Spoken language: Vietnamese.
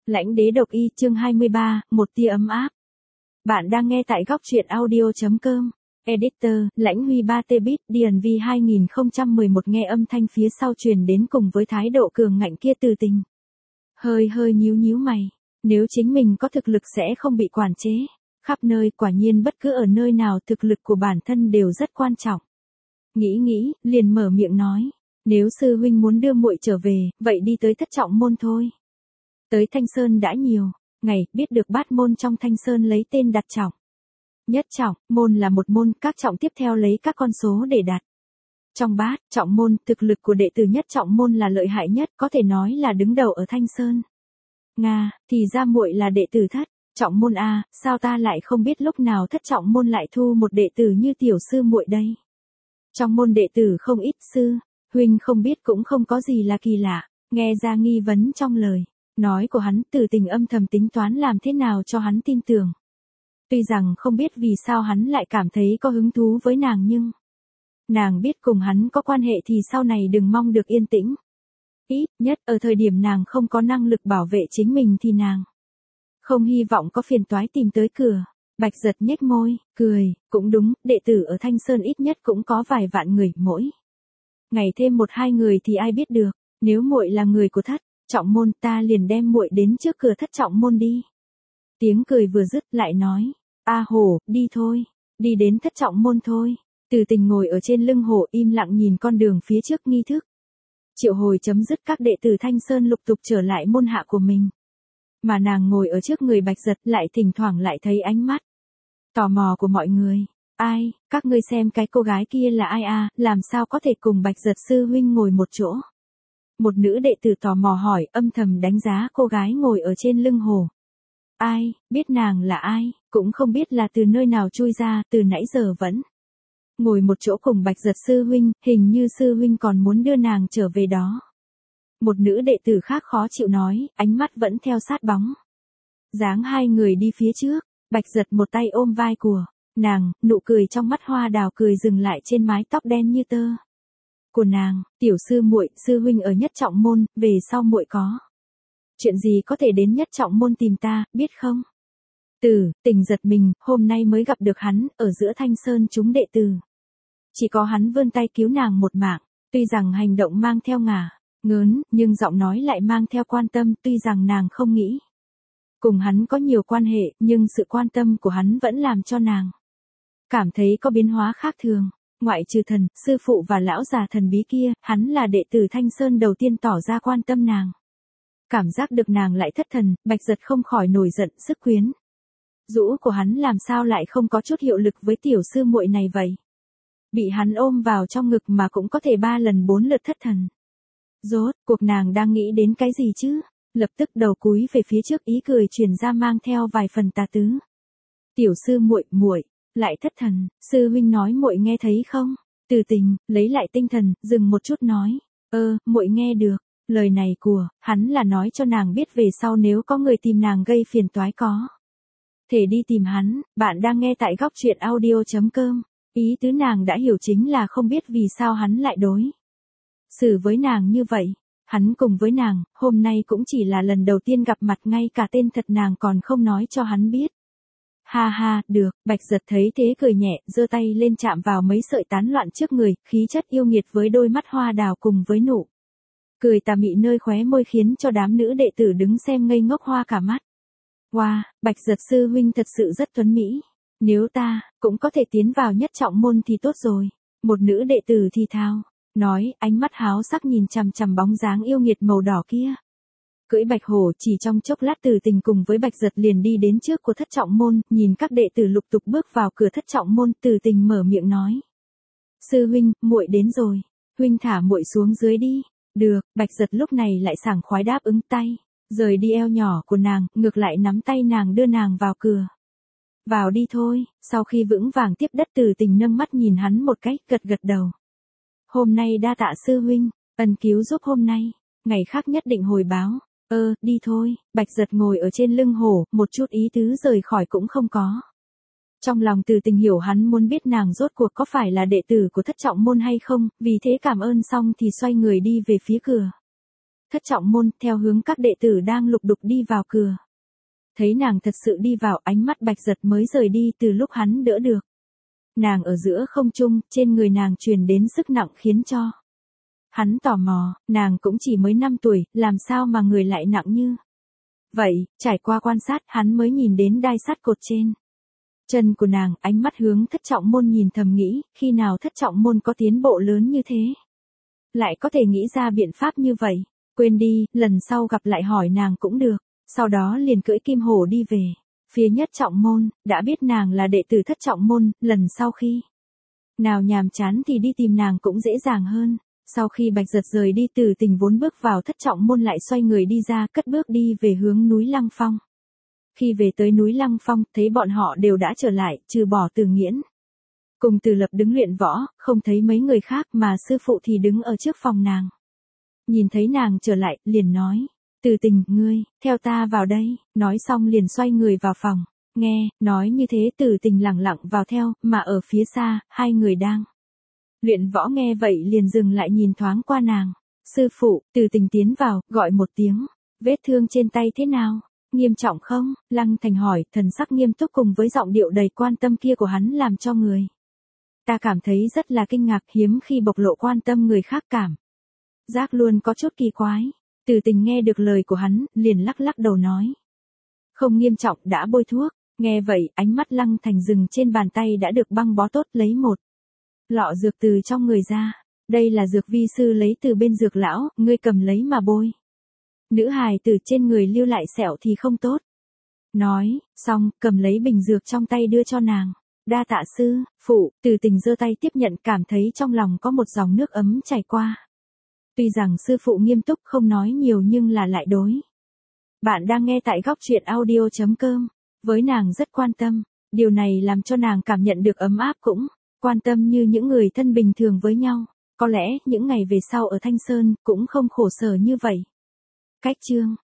Lãnh đế độc y chương 23, một tia ấm áp. Bạn đang nghe tại góc truyện audio.com. Editor, Lãnh Huy 3T-bit, DNV 2011 nghe âm thanh phía sau truyền đến cùng với thái độ cường ngạnh kia Từ Tình. Hơi nhíu mày. Nếu chính mình có thực lực sẽ không bị quản chế. Khắp nơi quả nhiên bất cứ ở nơi nào thực lực của bản thân đều rất quan trọng. Nghĩ, liền mở miệng nói. Nếu sư huynh muốn đưa muội trở về, vậy đi tới Thất Trọng Môn thôi. Tới Thanh Sơn đã nhiều ngày, biết được bát môn trong Thanh Sơn lấy tên đặt trọng. Nhất trọng, môn là một môn, các trọng tiếp theo lấy các con số để đặt. Trong bát, trọng môn, thực lực của đệ tử nhất trọng môn là lợi hại nhất, có thể nói là đứng đầu ở Thanh Sơn. Nga, thì ra muội là đệ tử thất trọng môn a, sao ta lại không biết lúc nào Thất Trọng Môn lại thu một đệ tử như tiểu sư muội đây. Trong môn đệ tử không ít sư, huynh không biết cũng không có gì là kỳ lạ, nghe ra nghi vấn trong lời nói của hắn. Từ Tình âm thầm tính toán làm thế nào cho hắn tin tưởng. Tuy rằng không biết vì sao hắn lại cảm thấy có hứng thú với nàng, nhưng nàng biết cùng hắn có quan hệ thì sau này đừng mong được yên tĩnh. Ít nhất ở thời điểm nàng không có năng lực bảo vệ chính mình thì nàng không hy vọng có phiền toái tìm tới cửa. Bạch Giật nhếch môi, cười, cũng đúng, đệ tử ở Thanh Sơn ít nhất cũng có vài vạn người, mỗi ngày thêm 1-2 người thì ai biết được. Nếu muội là người của Thất Trọng Môn, ta liền đem muội đến trước cửa Thất Trọng Môn đi. Tiếng cười vừa dứt lại nói, a hổ, đi thôi, đi đến Thất Trọng Môn thôi. Từ Tình ngồi ở trên lưng hổ im lặng nhìn con đường phía trước. Nghi thức triệu hồi chấm dứt, các đệ tử Thanh Sơn lục tục trở lại môn hạ của mình. Mà nàng ngồi ở trước người Bạch Giật, lại thỉnh thoảng lại thấy ánh mắt tò mò của mọi người. Ai, các ngươi xem cái cô gái kia là ai à, làm sao có thể cùng Bạch Giật sư huynh ngồi một chỗ? Một nữ đệ tử tò mò hỏi, âm thầm đánh giá cô gái ngồi ở trên lưng hổ. Ai, biết nàng là ai, cũng không biết là từ nơi nào chui ra, từ nãy giờ vẫn ngồi một chỗ cùng Bạch Giật sư huynh, hình như sư huynh còn muốn đưa nàng trở về đó. Một nữ đệ tử khác khó chịu nói, ánh mắt vẫn theo sát bóng dáng hai người đi phía trước. Bạch Giật một tay ôm vai của nàng, nụ cười trong mắt hoa đào cười dừng lại trên mái tóc đen như tơ của nàng. Tiểu sư muội, sư huynh ở Nhất Trọng Môn, về sau muội có chuyện gì có thể đến Nhất Trọng Môn tìm ta, biết không? Từ Tình giật mình, hôm nay mới gặp được hắn, ở giữa Thanh Sơn chúng đệ tử. Chỉ có hắn vươn tay cứu nàng một mạng, tuy rằng hành động mang theo ngả ngớn, nhưng giọng nói lại mang theo quan tâm. Tuy rằng nàng không nghĩ cùng hắn có nhiều quan hệ, nhưng sự quan tâm của hắn vẫn làm cho nàng cảm thấy có biến hóa khác thường. Ngoại trừ thần, sư phụ và lão già thần bí kia, hắn là đệ tử Thanh Sơn đầu tiên tỏ ra quan tâm nàng. Cảm giác được nàng lại thất thần, Bạch Giật không khỏi nổi giận. Sức quyến rũ của hắn làm sao lại không có chút hiệu lực với tiểu sư muội này vậy? Bị hắn ôm vào trong ngực mà cũng có thể 3 lần 4 lượt thất thần. Rốt cuộc nàng đang nghĩ đến cái gì chứ? Lập tức đầu cúi về phía trước, ý cười truyền ra mang theo vài phần tà tứ. Tiểu sư muội lại thất thần, sư huynh nói muội nghe thấy không? Từ Tình lấy lại tinh thần, dừng một chút nói, muội nghe được. Lời này của hắn là nói cho nàng biết về sau nếu có người tìm nàng gây phiền toái có thể đi tìm hắn. Bạn đang nghe tại góc truyện audio.com. Ý tứ nàng đã hiểu, chính là không biết vì sao hắn lại đối xử với nàng như vậy. Hắn cùng với nàng, hôm nay cũng chỉ là lần đầu tiên gặp mặt, ngay cả tên thật nàng còn không nói cho hắn biết. Ha, được. Bạch Giật thấy thế cười nhẹ, giơ tay lên chạm vào mấy sợi tán loạn trước người, khí chất yêu nghiệt với đôi mắt hoa đào cùng với nụ cười tà mị nơi khóe môi khiến cho đám nữ đệ tử đứng xem ngây ngốc hoa cả mắt. Wow, Bạch Giật sư huynh thật sự rất tuấn mỹ. Nếu ta cũng có thể tiến vào Nhất Trọng Môn thì tốt rồi. Một nữ đệ tử thì thào nói, ánh mắt háo sắc nhìn chằm chằm bóng dáng yêu nghiệt màu đỏ kia. Cưỡi bạch hổ, chỉ trong chốc lát Từ Tình cùng với Bạch Giật liền đi đến trước của Thất Trọng Môn. Nhìn các đệ tử lục tục bước vào cửa Thất Trọng Môn, Từ Tình mở miệng nói, sư huynh, muội đến rồi, huynh thả muội xuống dưới đi. Được. Bạch Giật lúc này lại sảng khoái đáp ứng, tay rời đi eo nhỏ của nàng, ngược lại nắm tay nàng đưa nàng vào cửa. Vào đi thôi. Sau khi vững vàng tiếp đất, Từ Tình nâng mắt nhìn hắn một cái, gật đầu. Hôm nay đa tạ sư huynh, ân cứu giúp hôm nay, ngày khác nhất định hồi báo. Đi thôi. Bạch Giật ngồi ở trên lưng hổ, một chút ý tứ rời khỏi cũng không có. Trong lòng Từ Tình hiểu hắn muốn biết nàng rốt cuộc có phải là đệ tử của Thất Trọng Môn hay không, vì thế cảm ơn xong thì xoay người đi về phía cửa. Thất Trọng Môn theo hướng các đệ tử đang lục đục đi vào cửa. Thấy nàng thật sự đi vào, ánh mắt Bạch Giật mới rời đi từ lúc hắn đỡ được. Nàng ở giữa không trung, trên người nàng truyền đến sức nặng khiến cho hắn tò mò, nàng cũng chỉ mới 5 tuổi, làm sao mà người lại nặng như vậy. Trải qua quan sát, hắn mới nhìn đến đai sắt cột trên chân của nàng, ánh mắt hướng Thất Trọng Môn nhìn thầm nghĩ, khi nào Thất Trọng Môn có tiến bộ lớn như thế, lại có thể nghĩ ra biện pháp như vậy. Quên đi, lần sau gặp lại hỏi nàng cũng được. Sau đó liền cưỡi Kim Hổ đi về phía Nhất Trọng Môn. Đã biết nàng là đệ tử Thất Trọng Môn, lần sau khi nào nhàm chán thì đi tìm nàng cũng dễ dàng hơn. Sau khi Bạch Giật rời đi, Từ Tình vốn bước vào Thất Trọng Môn lại xoay người đi ra, cất bước đi về hướng núi Lăng Phong. Khi về tới núi Lăng Phong, thấy bọn họ đều đã trở lại, trừ bỏ Từ Nghiễn cùng Từ Lập đứng luyện võ, không thấy mấy người khác, mà sư phụ thì đứng ở trước phòng nàng. Nhìn thấy nàng trở lại, liền nói, Từ Tình, ngươi, theo ta vào đây. Nói xong liền xoay người vào phòng. Nghe, nói như thế Từ Tình lẳng lặng vào theo, mà ở phía xa, hai người đang luyện võ nghe vậy liền dừng lại nhìn thoáng qua nàng. Sư phụ. Từ Tình tiến vào, gọi một tiếng. Vết thương trên tay thế nào? Nghiêm trọng không? Lăng Thành hỏi, thần sắc nghiêm túc cùng với giọng điệu đầy quan tâm kia của hắn làm cho người ta cảm thấy rất là kinh ngạc, hiếm khi bộc lộ quan tâm người khác cảm giác luôn có chút kỳ quái. Từ Tình nghe được lời của hắn, liền lắc lắc đầu nói. Không nghiêm trọng, đã bôi thuốc. Nghe vậy, ánh mắt Lăng Thành dừng trên bàn tay đã được băng bó tốt, lấy một lọ dược từ trong người ra. Đây là dược vi sư lấy từ bên dược lão, ngươi cầm lấy mà bôi. Nữ hài từ trên người lưu lại sẹo thì không tốt. Nói, xong, cầm lấy bình dược trong tay đưa cho nàng. Đa tạ sư phụ. Từ Tình giơ tay tiếp nhận, cảm thấy trong lòng có một dòng nước ấm chảy qua. Tuy rằng sư phụ nghiêm túc không nói nhiều nhưng là lại đối. Bạn đang nghe tại góc truyện audio.com. Với nàng rất quan tâm. Điều này làm cho nàng cảm nhận được ấm áp, cũng quan tâm như những người thân bình thường với nhau. Có lẽ những ngày về sau ở Thanh Sơn cũng không khổ sở như vậy. Cách chương